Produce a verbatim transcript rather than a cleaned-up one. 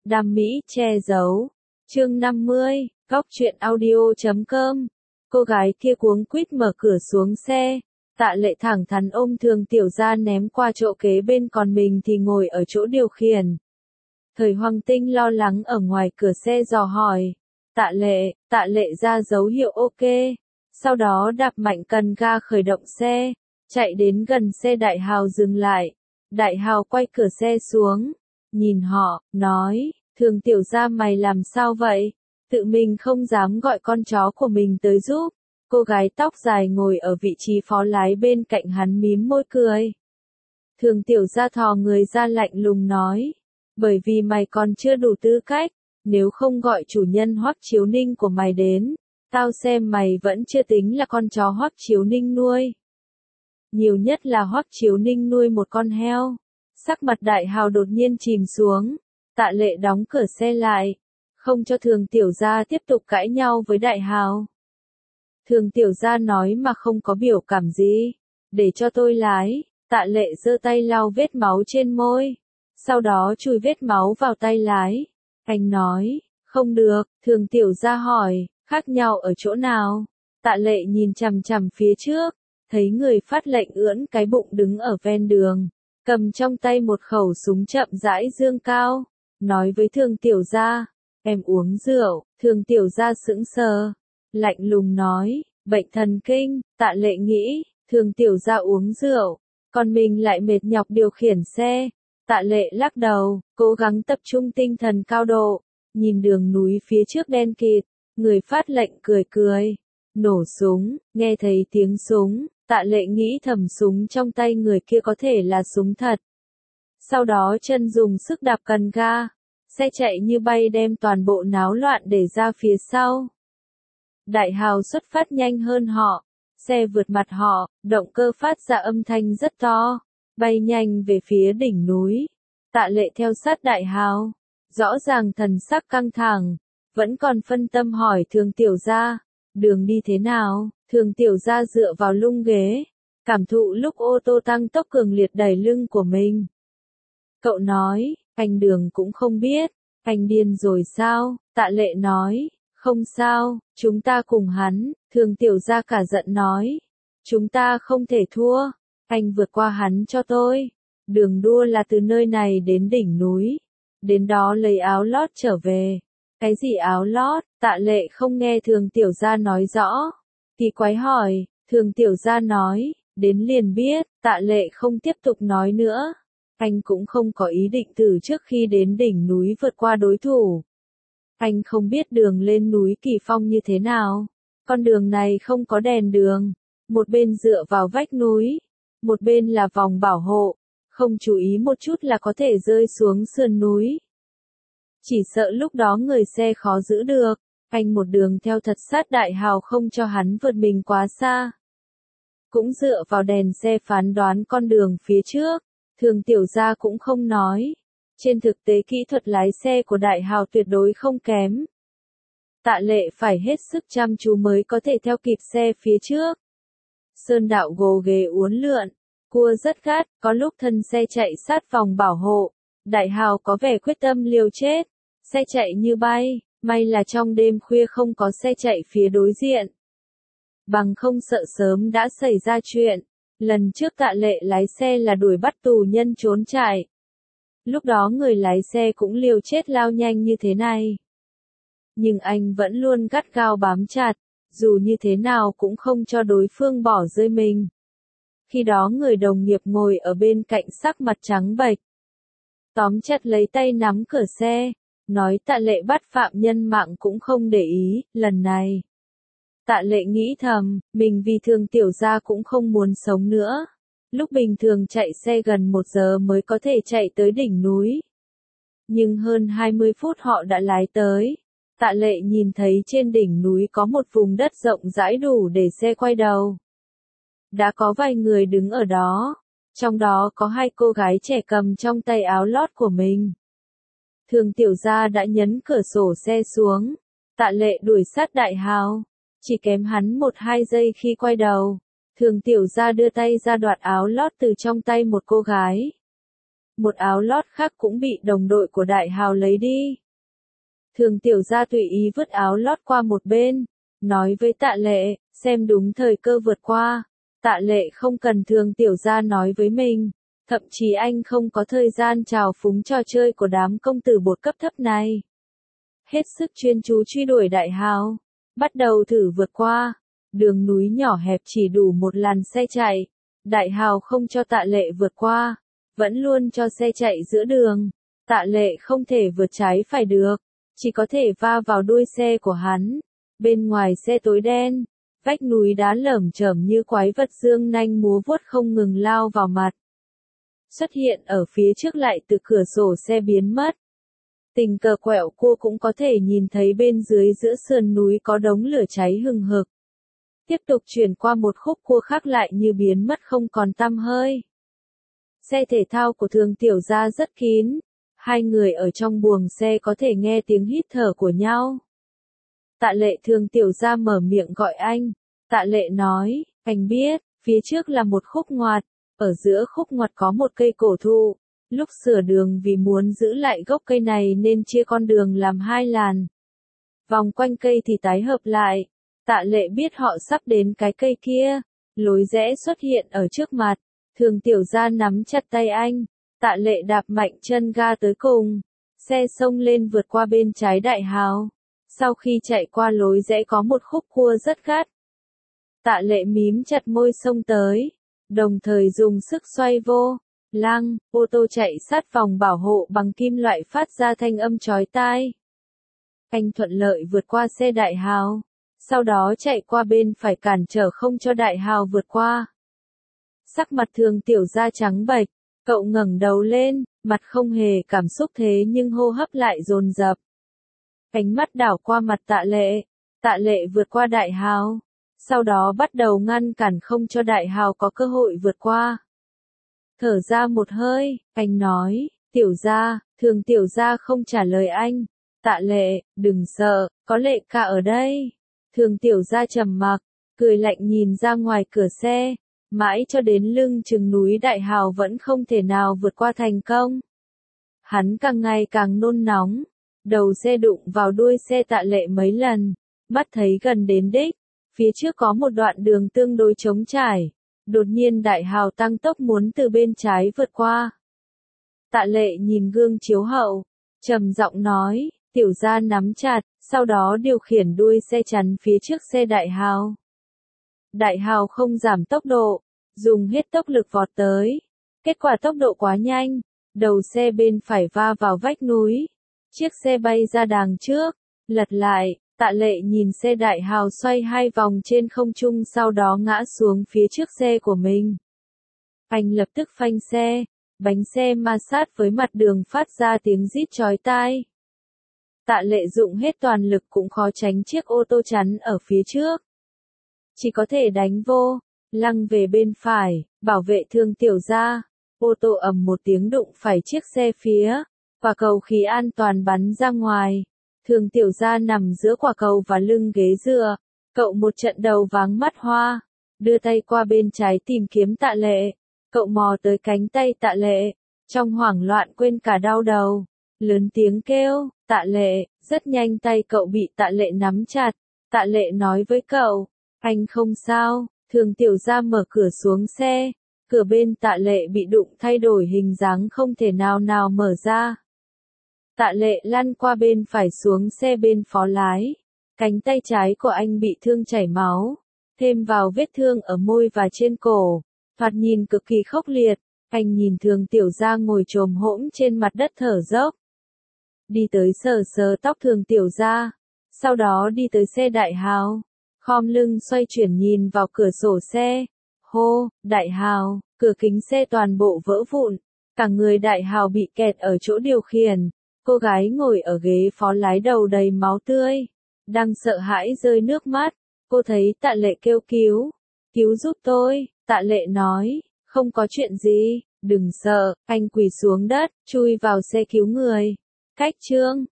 Đam mỹ che giấu. Chương năm mươi, góc truyện audio chấm com. Cô gái kia cuống quýt mở cửa xuống xe. Tạ Lệ thẳng thắn ôm Thường Tiểu Gia ném qua chỗ kế bên, còn mình thì ngồi ở chỗ điều khiển. Thời Hoàng Tinh lo lắng ở ngoài cửa xe dò hỏi. Tạ Lệ, Tạ Lệ ra dấu hiệu ok. Sau đó đạp mạnh cần ga khởi động xe. Chạy đến gần xe Đại Hào dừng lại. Đại Hào quay cửa xe xuống. Nhìn họ, nói, Thường Tiểu Gia mày làm sao vậy? Tự mình không dám gọi con chó của mình tới giúp. Cô gái tóc dài ngồi ở vị trí phó lái bên cạnh hắn mím môi cười. Thường Tiểu Gia thò người ra lạnh lùng nói. Bởi vì mày còn chưa đủ tư cách, nếu không gọi chủ nhân Hoắc Chiếu Ninh của mày đến, tao xem mày vẫn chưa tính là con chó Hoắc Chiếu Ninh nuôi. Nhiều nhất là Hoắc Chiếu Ninh nuôi một con heo. Sắc mặt Đại Hào đột nhiên chìm xuống. Tạ Lệ đóng cửa xe lại, không cho Thường Tiểu Gia tiếp tục cãi nhau với Đại Hào. Thường Tiểu Gia nói mà không có biểu cảm gì. Để cho tôi lái. Tạ Lệ giơ tay lau vết máu trên môi. Sau đó chùi vết máu vào tay lái. Anh nói, không được. Thường Tiểu Gia hỏi, khác nhau ở chỗ nào? Tạ Lệ nhìn chằm chằm phía trước, thấy người phát lệnh ưỡn cái bụng đứng ở ven đường, cầm trong tay một khẩu súng chậm rãi dương cao, nói với Thường Tiểu Gia, em uống rượu. Thường Tiểu Gia sững sờ, lạnh lùng nói, bệnh thần kinh. Tạ Lệ nghĩ, Thường Tiểu Gia uống rượu, còn mình lại mệt nhọc điều khiển xe. Tạ Lệ lắc đầu, cố gắng tập trung tinh thần cao độ, nhìn đường núi phía trước đen kịt. Người phát lệnh cười cười, nổ súng. Nghe thấy tiếng súng, Tạ Lệ nghĩ thầm súng trong tay người kia có thể là súng thật. Sau đó chân dùng sức đạp cần ga, xe chạy như bay đem toàn bộ náo loạn để ra phía sau. Đại Hào xuất phát nhanh hơn họ, xe vượt mặt họ, động cơ phát ra âm thanh rất to, bay nhanh về phía đỉnh núi. Tạ Lệ theo sát Đại Hào, rõ ràng thần sắc căng thẳng, vẫn còn phân tâm hỏi Thường Tiểu Gia, đường đi thế nào? Thường Tiểu Gia dựa vào lưng ghế, cảm thụ lúc ô tô tăng tốc cường liệt đẩy lưng của mình. Cậu nói, anh đường cũng không biết, anh điên rồi sao? Tạ Lệ nói, không sao, chúng ta cùng hắn. Thường Tiểu Gia cả giận nói, chúng ta không thể thua, anh vượt qua hắn cho tôi. Đường đua là từ nơi này đến đỉnh núi, đến đó lấy áo lót trở về. Cái gì áo lót? Tạ Lệ không nghe Thường Tiểu Gia nói rõ. Kỳ quái hỏi, Thường Tiểu Gia nói, đến liền biết. Tạ Lệ không tiếp tục nói nữa. Anh cũng không có ý định từ trước khi đến đỉnh núi vượt qua đối thủ. Anh không biết đường lên núi Kỳ Phong như thế nào. Con đường này không có đèn đường. Một bên dựa vào vách núi, một bên là vòng bảo hộ. Không chú ý một chút là có thể rơi xuống sườn núi. Chỉ sợ lúc đó người xe khó giữ được. Anh một đường theo thật sát Đại Hào không cho hắn vượt mình quá xa. Cũng dựa vào đèn xe phán đoán con đường phía trước. Thường Tiểu Gia cũng không nói. Trên thực tế kỹ thuật lái xe của Đại Hào tuyệt đối không kém. Tạ Lệ phải hết sức chăm chú mới có thể theo kịp xe phía trước. Sơn đạo gồ ghề uốn lượn, cua rất gắt, có lúc thân xe chạy sát vòng bảo hộ. Đại Hào có vẻ quyết tâm liều chết. Xe chạy như bay, may là trong đêm khuya không có xe chạy phía đối diện. Bằng không sợ sớm đã xảy ra chuyện. Lần trước Tạ Lệ lái xe là đuổi bắt tù nhân trốn chạy. Lúc đó người lái xe cũng liều chết lao nhanh như thế này. Nhưng anh vẫn luôn gắt gao bám chặt, dù như thế nào cũng không cho đối phương bỏ rơi mình. Khi đó người đồng nghiệp ngồi ở bên cạnh sắc mặt trắng bệch, tóm chặt lấy tay nắm cửa xe, nói Tạ Lệ bắt phạm nhân mạng cũng không để ý. Lần này, Tạ Lệ nghĩ thầm, mình vì Thường Tiểu Gia cũng không muốn sống nữa. Lúc bình thường chạy xe gần một giờ mới có thể chạy tới đỉnh núi. Nhưng hơn hai mươi phút họ đã lái tới. Tạ Lệ nhìn thấy trên đỉnh núi có một vùng đất rộng rãi đủ để xe quay đầu. Đã có vài người đứng ở đó. Trong đó có hai cô gái trẻ cầm trong tay áo lót của mình. Thường Tiểu Gia đã nhấn cửa sổ xe xuống. Tạ Lệ đuổi sát Đại Hào. Chỉ kém hắn một hai giây khi quay đầu. Thường Tiểu Gia đưa tay ra đoạt áo lót từ trong tay một cô gái. một áo lót khác cũng bị đồng đội của Đại Hào lấy đi. Thường Tiểu Gia tùy ý vứt áo lót qua một bên, nói với Tạ Lệ, xem đúng thời cơ vượt qua. Tạ Lệ không cần Thường Tiểu Gia nói với mình, thậm chí anh không có thời gian trào phúng trò chơi của đám công tử bột cấp thấp này. Hết sức chuyên chú truy đuổi Đại Hào, bắt đầu thử vượt qua. Đường núi nhỏ hẹp chỉ đủ một làn xe chạy. Đại Hào không cho Tạ Lệ vượt qua, vẫn luôn cho xe chạy giữa đường. Tạ Lệ không thể vượt trái phải được, chỉ có thể va vào đuôi xe của hắn. Bên ngoài xe tối đen, vách núi đá lởm chởm như quái vật dương nanh múa vuốt không ngừng lao vào mặt. Xuất hiện ở phía trước lại từ cửa sổ xe biến mất. Tình cờ quẹo cua cũng có thể nhìn thấy bên dưới giữa sườn núi có đống lửa cháy hừng hực. Tiếp tục chuyển qua một khúc cua khác lại như biến mất không còn tăm hơi. Xe thể thao của Thường Tiểu Gia rất kín, hai người ở trong buồng xe có thể nghe tiếng hít thở của nhau. Tạ Lệ Thường Tiểu Gia mở miệng gọi anh. Tạ Lệ nói, anh biết, phía trước là một khúc ngoặt, ở giữa khúc ngoặt có một cây cổ thụ. Lúc sửa đường vì muốn giữ lại gốc cây này nên chia con đường làm hai làn. Vòng quanh cây thì tái hợp lại. Tạ Lệ biết họ sắp đến cái cây kia. Lối rẽ xuất hiện ở trước mặt. Thường Tiểu Gia nắm chặt tay anh. Tạ Lệ đạp mạnh chân ga tới cùng. Xe xông lên vượt qua bên trái Đại Hào. Sau khi chạy qua lối rẽ có một khúc cua rất gắt. Tạ Lệ mím chặt môi xông tới. Đồng thời dùng sức xoay vô. Lăng, ô tô chạy sát vòng bảo hộ bằng kim loại phát ra thanh âm chói tai. Anh thuận lợi vượt qua xe Đại Hào. Sau đó chạy qua bên phải cản trở không cho Đại Hào vượt qua. Sắc mặt Thường Tiểu Gia trắng bệch, cậu ngẩng đầu lên, mặt không hề cảm xúc thế nhưng hô hấp lại dồn dập. Ánh mắt đảo qua mặt Tạ Lệ, Tạ Lệ vượt qua Đại Hào, sau đó bắt đầu ngăn cản không cho Đại Hào có cơ hội vượt qua. Thở ra một hơi, anh nói, Tiểu Gia, Thường Tiểu Gia không trả lời anh. Tạ Lệ, đừng sợ, có Lệ ca ở đây. Thường Tiểu Gia trầm mặc, cười lạnh nhìn ra ngoài cửa xe, mãi cho đến lưng chừng núi Đại Hào vẫn không thể nào vượt qua thành công. Hắn càng ngày càng nôn nóng, đầu xe đụng vào đuôi xe Tạ Lệ mấy lần, mắt thấy gần đến đích, phía trước có một đoạn đường tương đối trống trải, đột nhiên Đại Hào tăng tốc muốn từ bên trái vượt qua. Tạ Lệ nhìn gương chiếu hậu, trầm giọng nói, Tiểu Gia nắm chặt, sau đó điều khiển đuôi xe chắn phía trước xe Đại Hào. Đại Hào không giảm tốc độ, dùng hết tốc lực vọt tới. Kết quả tốc độ quá nhanh, đầu xe bên phải va vào vách núi. Chiếc xe bay ra đằng trước, lật lại, Tạ Lệ nhìn xe Đại Hào xoay hai vòng trên không trung sau đó ngã xuống phía trước xe của mình. Anh lập tức phanh xe, bánh xe ma sát với mặt đường phát ra tiếng rít chói tai. Tạ Lệ dụng hết toàn lực cũng khó tránh chiếc ô tô chắn ở phía trước. Chỉ có thể đánh vô, lăng về bên phải, bảo vệ Thường Tiểu Gia. Ô tô ầm một tiếng đụng phải chiếc xe phía, quả cầu khí an toàn bắn ra ngoài. Thường Tiểu Gia nằm giữa quả cầu và lưng ghế dựa, cậu một trận đầu váng mắt hoa, đưa tay qua bên trái tìm kiếm Tạ Lệ. Cậu mò tới cánh tay Tạ Lệ, trong hoảng loạn quên cả đau đầu, lớn tiếng kêu, Tạ Lệ, rất nhanh tay cậu bị Tạ Lệ nắm chặt. Tạ Lệ nói với cậu, anh không sao. Thường Tiểu Gia mở cửa xuống xe, cửa bên Tạ Lệ bị đụng thay đổi hình dáng không thể nào nào mở ra. Tạ Lệ lăn qua bên phải xuống xe bên phó lái, cánh tay trái của anh bị thương chảy máu, thêm vào vết thương ở môi và trên cổ, thoạt nhìn cực kỳ khốc liệt. Anh nhìn Thường Tiểu Gia ngồi chồm hỗn trên mặt đất thở dốc. Đi tới sờ sờ tóc Thường Tiểu Gia, sau đó đi tới xe Đại Hào, khom lưng xoay chuyển nhìn vào cửa sổ xe. Hô, Đại Hào, cửa kính xe toàn bộ vỡ vụn, cả người Đại Hào bị kẹt ở chỗ điều khiển. Cô gái ngồi ở ghế phó lái đầu đầy máu tươi, đang sợ hãi rơi nước mắt. Cô thấy Tạ Lệ kêu cứu, cứu giúp tôi. Tạ Lệ nói, không có chuyện gì, đừng sợ. Anh quỳ xuống đất, chui vào xe cứu người. Cách chương